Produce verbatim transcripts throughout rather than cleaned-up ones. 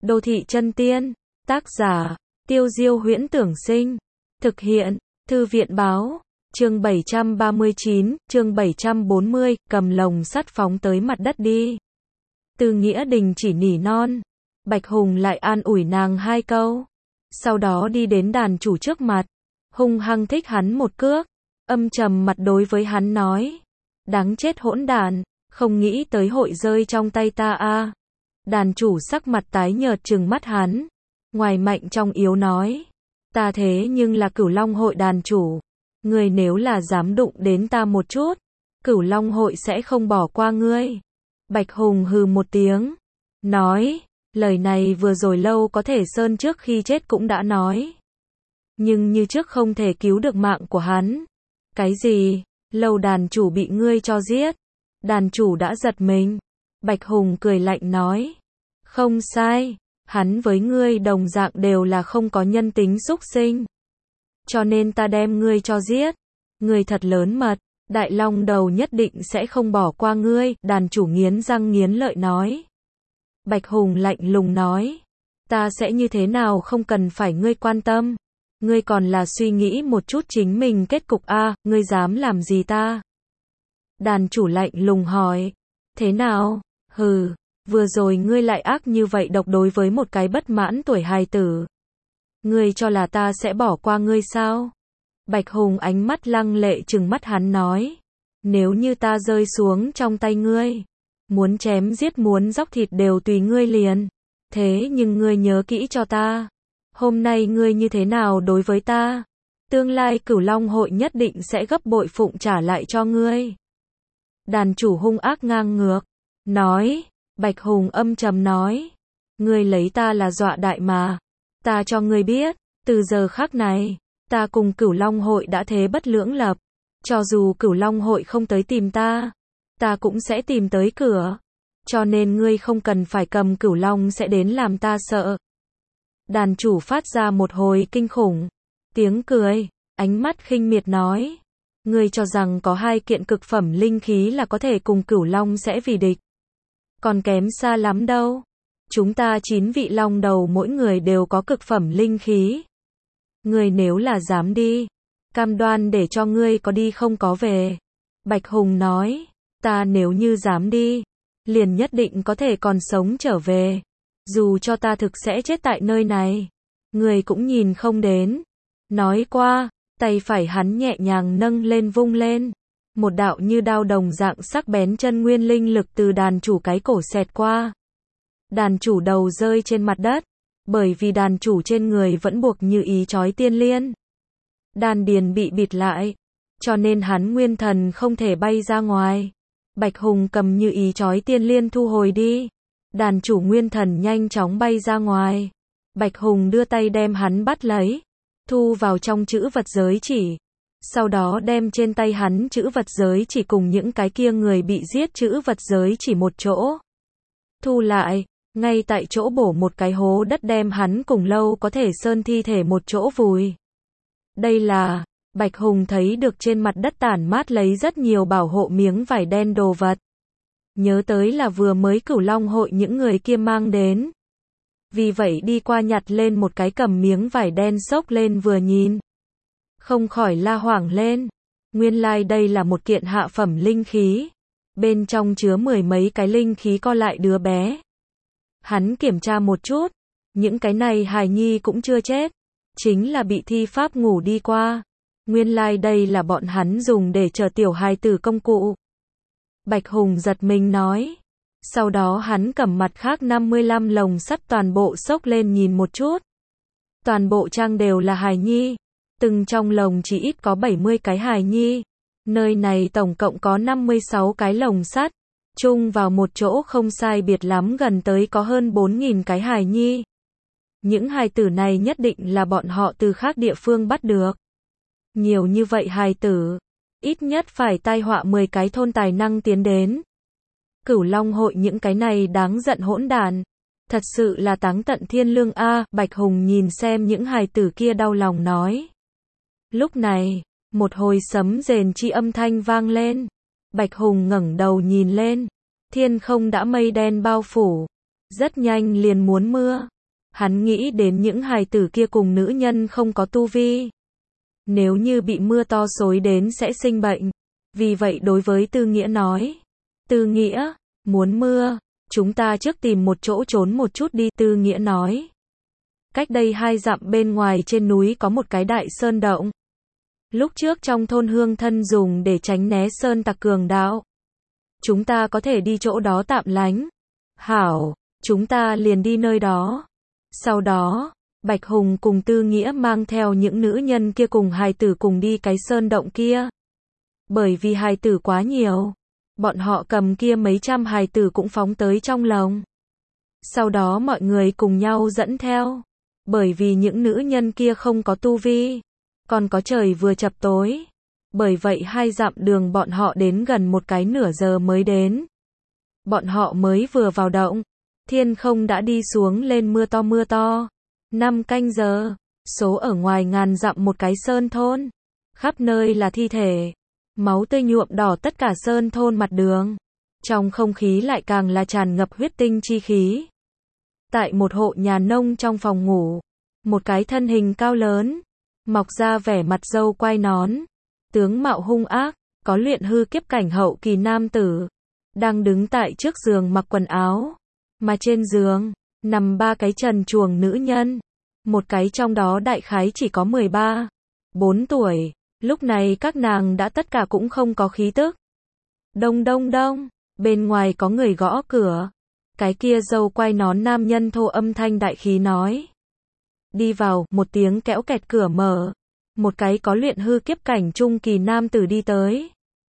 Đô thị chân tiên, tác giả, Tiêu Diêu Huyễn Tưởng Sinh, thực hiện, Thư viện báo, chương bảy trăm ba mươi chín, chương bảy trăm bốn mươi, cầm lồng sắt phóng tới mặt đất đi. Từ Nghĩa Đình chỉ nỉ non, Bạch Hùng lại an ủi nàng hai câu, sau đó đi đến đàn chủ trước mặt, hung hăng thích hắn một cước, âm trầm mặt đối với hắn nói, đáng chết hỗn đản, không nghĩ tới hội rơi trong tay ta a. Đàn chủ sắc mặt tái nhợt trừng mắt hắn, ngoài mạnh trong yếu nói, ta thế nhưng là Cửu Long hội đàn chủ, ngươi nếu là dám đụng đến ta một chút, Cửu Long hội sẽ không bỏ qua ngươi. Bạch Hùng hừ một tiếng, nói, lời này vừa rồi Lâu có thể Sơn trước khi chết cũng đã nói, nhưng như trước không thể cứu được mạng của hắn. Cái gì? Lâu đàn chủ bị ngươi cho giết? Đàn chủ đã giật mình. Bạch Hùng cười lạnh nói, không sai, hắn với ngươi đồng dạng đều là không có nhân tính xúc sinh, cho nên ta đem ngươi cho giết. Ngươi thật lớn mật, Đại Long đầu nhất định sẽ không bỏ qua ngươi. Đàn chủ nghiến răng nghiến lợi nói. Bạch Hùng lạnh lùng nói, ta sẽ như thế nào không cần phải ngươi quan tâm, ngươi còn là suy nghĩ một chút chính mình kết cục a. À, ngươi dám làm gì ta? Đàn chủ lạnh lùng hỏi, thế nào? Hừ, vừa rồi ngươi lại ác như vậy độc đối với một cái bất mãn tuổi hài tử, ngươi cho là ta sẽ bỏ qua ngươi sao? Bạch Hùng ánh mắt lăng lệ trừng mắt hắn nói, nếu như ta rơi xuống trong tay ngươi, muốn chém giết muốn dóc thịt đều tùy ngươi liền, thế nhưng ngươi nhớ kỹ cho ta, hôm nay ngươi như thế nào đối với ta, tương lai Cửu Long hội nhất định sẽ gấp bội phụng trả lại cho ngươi. Đàn chủ hung ác ngang ngược, nói. Bạch Hùng âm trầm nói, ngươi lấy ta là dọa đại mà, ta cho ngươi biết, từ giờ khắc này, ta cùng Cửu Long hội đã thế bất lưỡng lập, cho dù Cửu Long hội không tới tìm ta, ta cũng sẽ tìm tới cửa, cho nên ngươi không cần phải cầm Cửu Long sẽ đến làm ta sợ. Đàn chủ phát ra một hồi kinh khủng tiếng cười, ánh mắt khinh miệt nói, ngươi cho rằng có hai kiện cực phẩm linh khí là có thể cùng Cửu Long sẽ vì địch, còn kém xa lắm đâu. Chúng ta chín vị long đầu mỗi người đều có cực phẩm linh khí, ngươi nếu là dám đi, cam đoan để cho ngươi có đi không có về. Bạch Hùng nói, ta nếu như dám đi, liền nhất định có thể còn sống trở về, dù cho ta thực sẽ chết tại nơi này, ngươi cũng nhìn không đến. Nói qua, tay phải hắn nhẹ nhàng nâng lên vung lên, một đạo như đao đồng dạng sắc bén chân nguyên linh lực từ đàn chủ cái cổ xẹt qua. Đàn chủ đầu rơi trên mặt đất, bởi vì đàn chủ trên người vẫn buộc như ý chói tiên liên. Đàn điền bị bịt lại, cho nên hắn nguyên thần không thể bay ra ngoài. Bạch Hùng cầm như ý chói tiên liên thu hồi đi. Đàn chủ nguyên thần nhanh chóng bay ra ngoài. Bạch Hùng đưa tay đem hắn bắt lấy, thu vào trong chữ vật giới chỉ. Sau đó đem trên tay hắn chữ vật giới chỉ cùng những cái kia người bị giết chữ vật giới chỉ một chỗ thu lại, ngay tại chỗ bổ một cái hố đất đem hắn cùng Lâu có thể Sơn thi thể một chỗ vùi. Đây là, Bạch Hùng thấy được trên mặt đất tản mát lấy rất nhiều bảo hộ miếng vải đen đồ vật. Nhớ tới là vừa mới Cửu Long hội những người kia mang đến. Vì vậy đi qua nhặt lên một cái cầm miếng vải đen xốc lên vừa nhìn, không khỏi la hoảng lên. Nguyên lai like đây là một kiện hạ phẩm linh khí, bên trong chứa mười mấy cái linh khí co lại đứa bé. Hắn kiểm tra một chút, những cái này hài nhi cũng chưa chết, chính là bị thi pháp ngủ đi qua. Nguyên lai like đây là bọn hắn dùng để chờ tiểu hài tử công cụ. Bạch Hùng giật mình nói. Sau đó hắn cầm mặt khác năm mươi lăm lồng sắt toàn bộ xốc lên nhìn một chút. Toàn bộ trang đều là hài nhi. Từng trong lồng chỉ ít có bảy mươi cái hài nhi. Nơi này tổng cộng có năm mươi sáu cái lồng sắt, chung vào một chỗ không sai biệt lắm gần tới có hơn bốn nghìn cái hài nhi. Những hài tử này nhất định là bọn họ từ khác địa phương bắt được. Nhiều như vậy hài tử, ít nhất phải tai họa mười cái thôn tài năng tiến đến. Cửu Long hội những cái này đáng giận hỗn đản, thật sự là táng tận thiên lương a. À, Bạch Hùng nhìn xem những hài tử kia đau lòng nói. Lúc này, một hồi sấm rền chi âm thanh vang lên. Bạch Hùng ngẩng đầu nhìn lên, thiên không đã mây đen bao phủ, rất nhanh liền muốn mưa. Hắn nghĩ đến những hài tử kia cùng nữ nhân không có tu vi. Nếu như bị mưa to xối đến sẽ sinh bệnh. Vì vậy đối với Tư Nghĩa nói. Tư Nghĩa, muốn mưa, chúng ta trước tìm một chỗ trốn một chút đi. Tư Nghĩa nói. Cách đây hai dặm bên ngoài trên núi có một cái đại sơn động. Lúc trước trong thôn Hương Thân dùng để tránh né sơn tặc cường đạo. Chúng ta có thể đi chỗ đó tạm lánh. Hảo, chúng ta liền đi nơi đó. Sau đó, Bạch Hùng cùng Tư Nghĩa mang theo những nữ nhân kia cùng hài tử cùng đi cái sơn động kia. Bởi vì hài tử quá nhiều, bọn họ cầm kia mấy trăm hài tử cũng phóng tới trong lồng. Sau đó mọi người cùng nhau dẫn theo. Bởi vì những nữ nhân kia không có tu vi, còn có trời vừa chập tối. Bởi vậy hai dặm đường bọn họ đến gần một cái nửa giờ mới đến. Bọn họ mới vừa vào động, thiên không đã đi xuống lên mưa to mưa to. Năm canh giờ, số ở ngoài ngàn dặm một cái sơn thôn. Khắp nơi là thi thể. Máu tươi nhuộm đỏ tất cả sơn thôn mặt đường. Trong không khí lại càng là tràn ngập huyết tinh chi khí. Tại một hộ nhà nông trong phòng ngủ, một cái thân hình cao lớn, mọc ra vẻ mặt râu quai nón, tướng mạo hung ác, có luyện hư kiếp cảnh hậu kỳ nam tử, đang đứng tại trước giường mặc quần áo, mà trên giường nằm ba cái trần truồng nữ nhân, một cái trong đó đại khái chỉ có mười ba, bốn tuổi, lúc này các nàng đã tất cả cũng không có khí tức. Đông đông đông, bên ngoài có người gõ cửa. Cái kia râu quai nón nam nhân thô âm thanh đại khí nói. Đi vào, một tiếng kéo kẹt cửa mở. Một cái có luyện hư kiếp cảnh trung kỳ nam tử đi tới.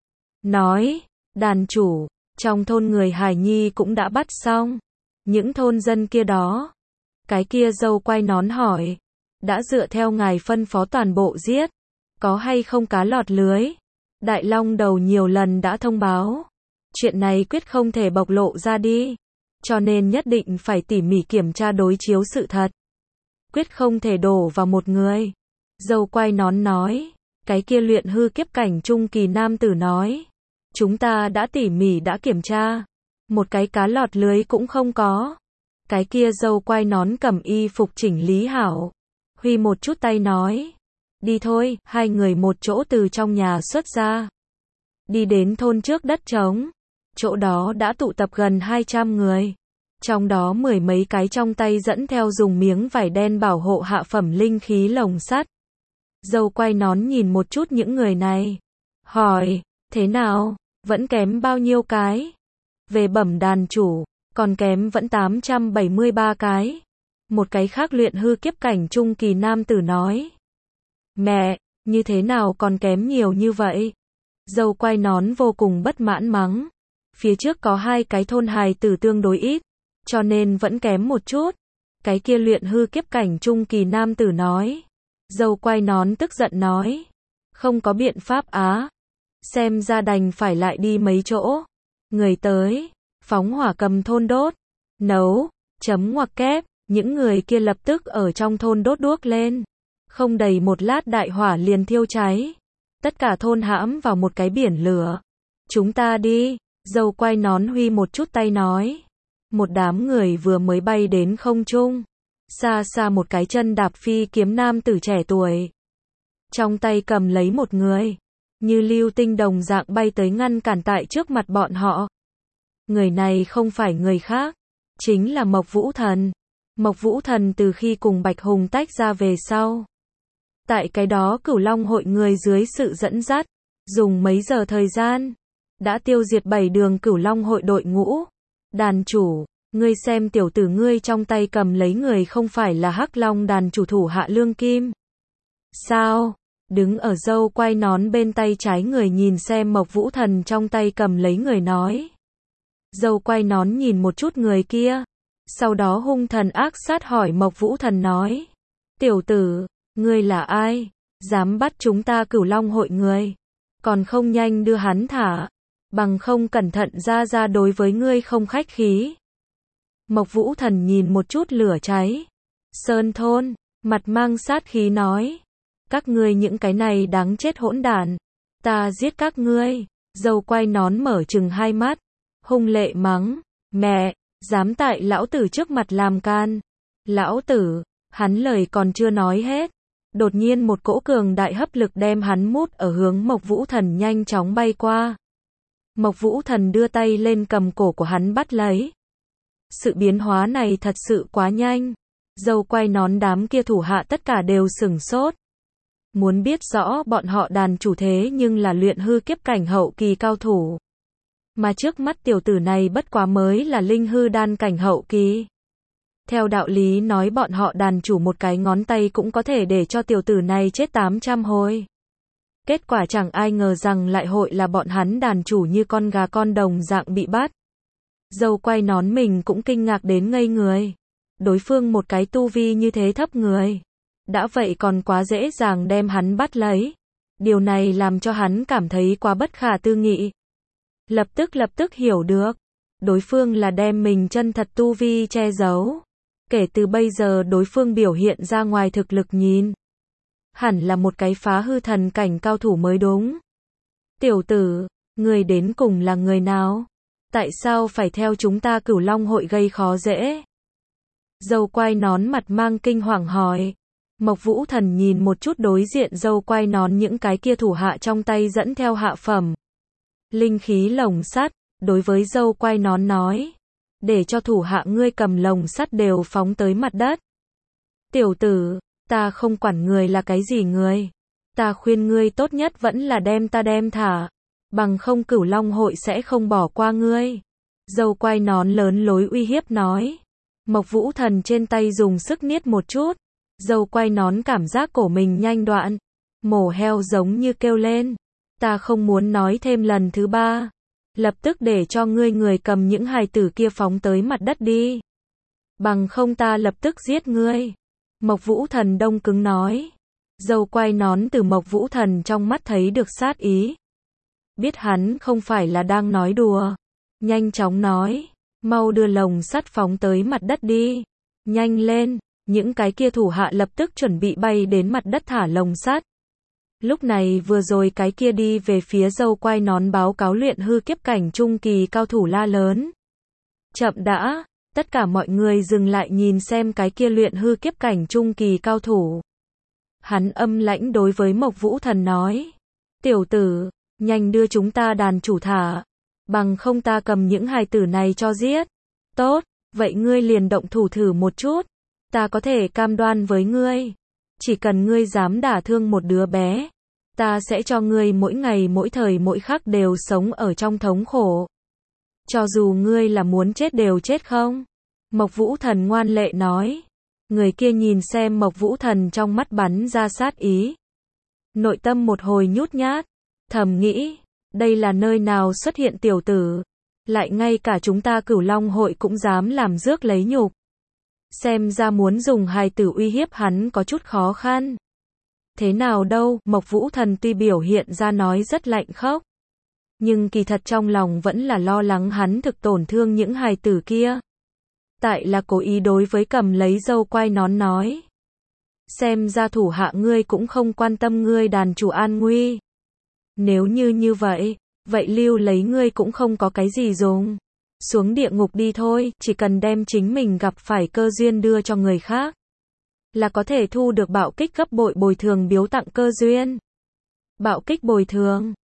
Nói, đàn chủ, trong thôn người Hải Nhi cũng đã bắt xong. Những thôn dân kia đó. Cái kia râu quai nón hỏi. Đã dựa theo ngài phân phó toàn bộ giết. Có hay không cá lọt lưới? Đại Long đầu nhiều lần đã thông báo. Chuyện này quyết không thể bộc lộ ra đi. Cho nên nhất định phải tỉ mỉ kiểm tra đối chiếu sự thật. Quyết không thể đổ vào một người. Dâu quai nón nói. Cái kia luyện hư kiếp cảnh trung kỳ nam tử nói. Chúng ta đã tỉ mỉ đã kiểm tra. Một cái cá lọt lưới cũng không có. Cái kia dâu quai nón cầm y phục chỉnh lý hảo. Huy một chút tay nói. Đi thôi, hai người một chỗ từ trong nhà xuất ra. Đi đến thôn trước đất trống. Chỗ đó đã tụ tập gần hai trăm người. Trong đó mười mấy cái trong tay dẫn theo dùng miếng vải đen bảo hộ hạ phẩm linh khí lồng sắt. Dâu quai nón nhìn một chút những người này. Hỏi, thế nào, vẫn kém bao nhiêu cái? Về bẩm đàn chủ, còn kém vẫn tám trăm bảy mươi ba cái. Một cái khác luyện hư kiếp cảnh trung kỳ nam tử nói. Mẹ, như thế nào còn kém nhiều như vậy? Dâu quai nón vô cùng bất mãn mắng. Phía trước có hai cái thôn hài tử tương đối ít, cho nên vẫn kém một chút. Cái kia luyện hư kiếp cảnh trung kỳ nam tử nói. Dâu quai nón tức giận nói. Không có biện pháp á. Xem ra đành phải lại đi mấy chỗ. Người tới, phóng hỏa cầm thôn đốt, nấu, chấm ngoặc kép. Những người kia lập tức ở trong thôn đốt đuốc lên. Không đầy một lát đại hỏa liền thiêu cháy. Tất cả thôn hãm vào một cái biển lửa. Chúng ta đi. Dâu quai nón huy một chút tay nói. Một đám người vừa mới bay đến không trung. Xa xa một cái chân đạp phi kiếm nam tử trẻ tuổi. Trong tay cầm lấy một người. Như lưu tinh đồng dạng bay tới ngăn cản tại trước mặt bọn họ. Người này không phải người khác. Chính là Mộc Vũ Thần. Mộc Vũ Thần từ khi cùng Bạch Hùng tách ra về sau. Tại cái đó Cửu Long hội người dưới sự dẫn dắt. Dùng mấy giờ thời gian. Đã tiêu diệt bảy đường Cửu Long hội đội ngũ. Đàn chủ, ngươi xem tiểu tử ngươi trong tay cầm lấy người không phải là Hắc Long đàn chủ thủ hạ Lương Kim. Sao? Đứng ở dâu quai nón bên tay trái người nhìn xem Mộc Vũ Thần trong tay cầm lấy người nói. Dâu quai nón nhìn một chút người kia. Sau đó hung thần ác sát hỏi Mộc Vũ Thần nói. Tiểu tử, ngươi là ai? Dám bắt chúng ta Cửu Long hội người. Còn không nhanh đưa hắn thả. Bằng không cẩn thận ra ra đối với ngươi không khách khí. Mộc Vũ Thần nhìn một chút lửa cháy. Sơn thôn, mặt mang sát khí nói. Các ngươi những cái này đáng chết hỗn đản. Ta giết các ngươi. Dâu quai nón mở trừng hai mắt. Hung lệ mắng. Mẹ, dám tại lão tử trước mặt làm can. Lão tử, hắn lời còn chưa nói hết. Đột nhiên một cỗ cường đại hấp lực đem hắn mút ở hướng Mộc Vũ Thần nhanh chóng bay qua. Mộc Vũ Thần đưa tay lên cầm cổ của hắn bắt lấy. Sự biến hóa này thật sự quá nhanh. Dâu quay nón đám kia thủ hạ tất cả đều sửng sốt. Muốn biết rõ bọn họ đàn chủ thế nhưng là luyện hư kiếp cảnh hậu kỳ cao thủ. Mà trước mắt tiểu tử này bất quá mới là linh hư đan cảnh hậu kỳ. Theo đạo lý nói bọn họ đàn chủ một cái ngón tay cũng có thể để cho tiểu tử này chết tám trăm hồi. Kết quả chẳng ai ngờ rằng lại hội là bọn hắn đàn chủ như con gà con đồng dạng bị bắt. Dâu quay nón mình cũng kinh ngạc đến ngây người. Đối phương một cái tu vi như thế thấp người. Đã vậy còn quá dễ dàng đem hắn bắt lấy. Điều này làm cho hắn cảm thấy quá bất khả tư nghị. Lập tức lập tức hiểu được. Đối phương là đem mình chân thật tu vi che giấu. Kể từ bây giờ đối phương biểu hiện ra ngoài thực lực nhìn. Hẳn là một cái phá hư thần cảnh cao thủ mới đúng. Tiểu tử, người đến cùng là người nào? Tại sao phải theo chúng ta Cửu Long hội gây khó dễ? Dâu quai nón mặt mang kinh hoàng hỏi. Mộc Vũ Thần nhìn một chút đối diện dâu quai nón những cái kia thủ hạ trong tay dẫn theo hạ phẩm. Linh khí lồng sắt, đối với dâu quai nón nói. Để cho thủ hạ ngươi cầm lồng sắt đều phóng tới mặt đất. Tiểu tử, ta không quản người là cái gì người. Ta khuyên ngươi tốt nhất vẫn là đem ta đem thả. Bằng không Cửu Long hội sẽ không bỏ qua ngươi. Dâu quai nón lớn lối uy hiếp nói. Mộc Vũ Thần trên tay dùng sức niết một chút. Dâu quai nón cảm giác cổ mình nhanh đoạn. Mổ heo giống như kêu lên. Ta không muốn nói thêm lần thứ ba. Lập tức để cho ngươi người cầm những hài tử kia phóng tới mặt đất đi. Bằng không ta lập tức giết ngươi. Mộc Vũ Thần đông cứng nói. Dâu quai nón từ Mộc Vũ Thần trong mắt thấy được sát ý. Biết hắn không phải là đang nói đùa. Nhanh chóng nói. Mau đưa lồng sắt phóng tới mặt đất đi. Nhanh lên. Những cái kia thủ hạ lập tức chuẩn bị bay đến mặt đất thả lồng sắt. Lúc này vừa rồi cái kia đi về phía dâu quai nón báo cáo luyện hư kiếp cảnh trung kỳ cao thủ la lớn. Chậm đã, tất cả mọi người dừng lại nhìn xem cái kia luyện hư kiếp cảnh trung kỳ cao thủ. Hắn âm lãnh đối với Mộc Vũ Thần nói. Tiểu tử, nhanh đưa chúng ta đàn chủ thả. Bằng không ta cầm những hài tử này cho giết. Tốt, vậy ngươi liền động thủ thử một chút. Ta có thể cam đoan với ngươi. Chỉ cần ngươi dám đả thương một đứa bé. Ta sẽ cho ngươi mỗi ngày mỗi thời mỗi khắc đều sống ở trong thống khổ. Cho dù ngươi là muốn chết đều chết không? Mộc Vũ Thần ngoan lệ nói. Người kia nhìn xem Mộc Vũ Thần trong mắt bắn ra sát ý. Nội tâm một hồi nhút nhát. Thầm nghĩ, đây là nơi nào xuất hiện tiểu tử. Lại ngay cả chúng ta Cửu Long hội cũng dám làm rước lấy nhục. Xem ra muốn dùng hài tử uy hiếp hắn có chút khó khăn. Thế nào đâu, Mộc Vũ Thần tuy biểu hiện ra nói rất lạnh khốc. Nhưng kỳ thật trong lòng vẫn là lo lắng hắn thực tổn thương những hài tử kia. Tại là cố ý đối với cầm lấy dâu quai nón nói. Xem ra thủ hạ ngươi cũng không quan tâm ngươi đàn chủ an nguy. Nếu như như vậy, vậy lưu lấy ngươi cũng không có cái gì dùng. Xuống địa ngục đi thôi, chỉ cần đem chính mình gặp phải cơ duyên đưa cho người khác. Là có thể thu được bạo kích gấp bội bồi thường biếu tặng cơ duyên. Bạo kích bồi thường.